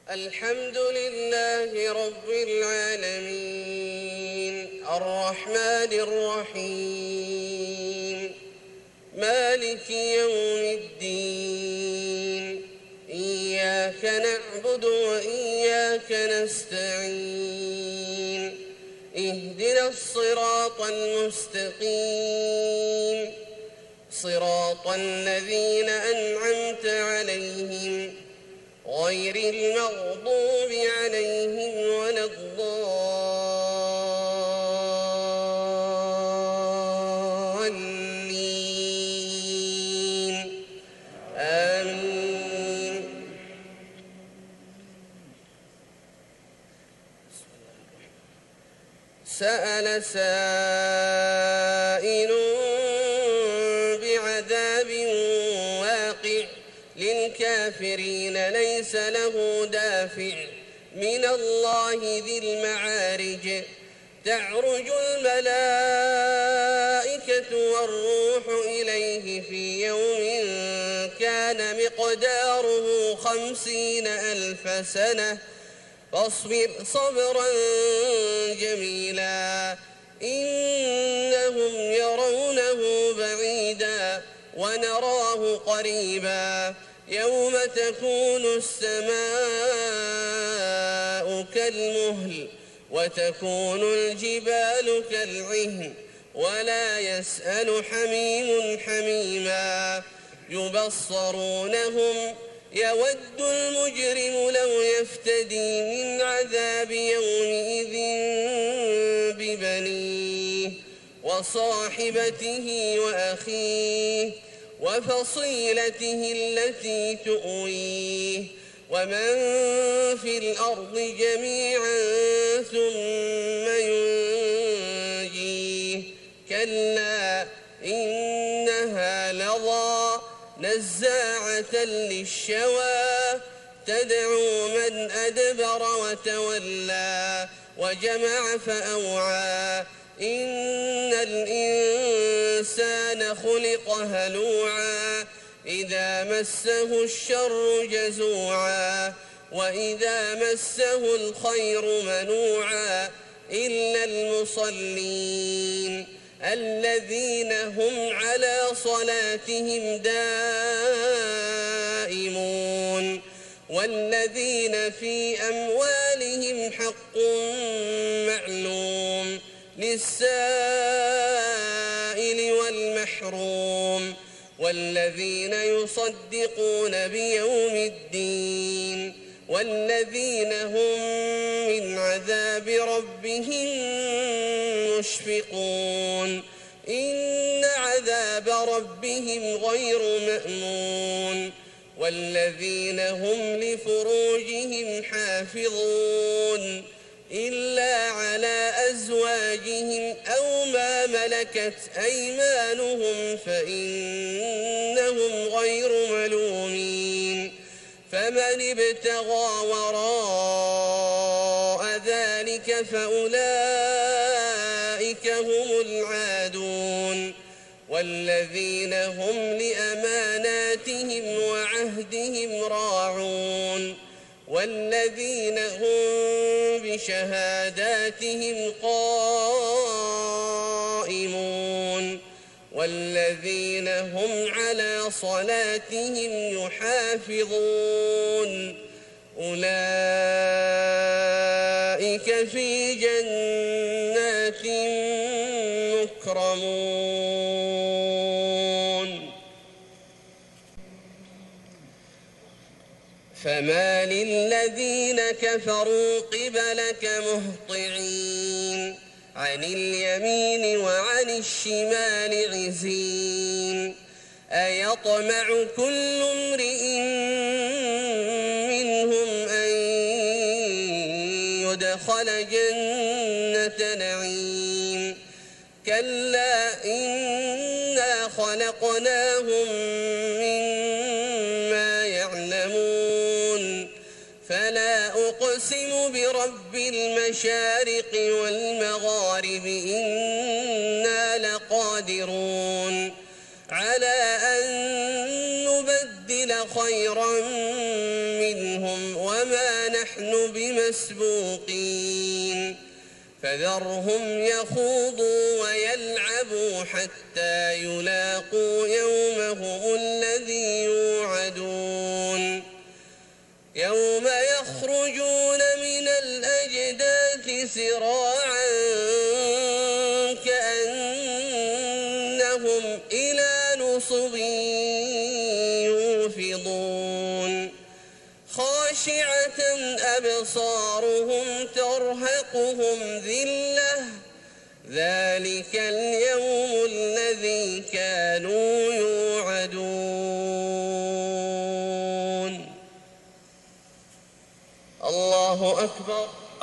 الحمد لله رب العالمين الرحمن الرحيم مالك يوم الدين إياك نعبد وإياك نستعين اهدنا الصراط المستقيم صراط الذين أنعمت عليهم غير المغضوب عليهم ولا الضالين آمين. سأل سائل بعذاب واقع للكافرين ليس له دافع من الله ذي المعارج تعرج الملائكة والروح إليه في يوم كان مقداره 50,000 سنة فاصبر صبرا جميلا إنهم يرونه بعيدا ونراه قريبا يوم تكون السماء كالمهل وتكون الجبال كالعهن ولا يسأل حميم حميما يبصرونهم يود المجرم لو يفتدي من عذاب يومئذ ببنيه وصاحبته وأخيه وفصيلته التي تؤويه ومن في الأرض جميعا ثم ينجيه كلا إنها لظى نزاعة للشوى تدعو من أدبر وتولى وجمع فأوعى إن الإنسان خلق هلوعا إذا مسه الشر جزوعا وإذا مسه الخير منوعا إلا المصلين الذين هم على صلاتهم دائمون والذين في أموالهم حق معلوم للسائل والمحروم والذين يصدقون بيوم الدين والذين هم من عذاب ربهم مشفقون إن عذاب ربهم غير مأمون والذين هم لفروجهم حافظون إلا على أزواجهم أو ما ملكت أيمانهم فإنهم غير ملومين فمن ابتغى وراء ذلك فأولئك هم العادون والذين هم لأماناتهم وعهدهم راعون والذين هم بشهاداتهم قائمون والذين هم على صلاتهم يحافظون أولئك في جنات مكرمون فما للذين كفروا قبلك مهطعين عن اليمين وعن الشمال عزين أيطمع كل امرئ منهم أن يدخل جنة نعيم كلا إنا خلقناهم مما يعلمون فلا أقسم برب المشارق والمغارب إنا لقادرون على أن نبدل خيرا منهم وما نحن بمسبوقين فذرهم يخوضوا ويلعبوا حتى يلاقوا يومهم الذي يوعدون يوم يخرجون من الأجداث سراعا كأنهم إلى نصب يوفضون خاشعة أبصارهم ترهقهم ذلة ذلك اليوم الذي كانوا يوعدون الله أكبر.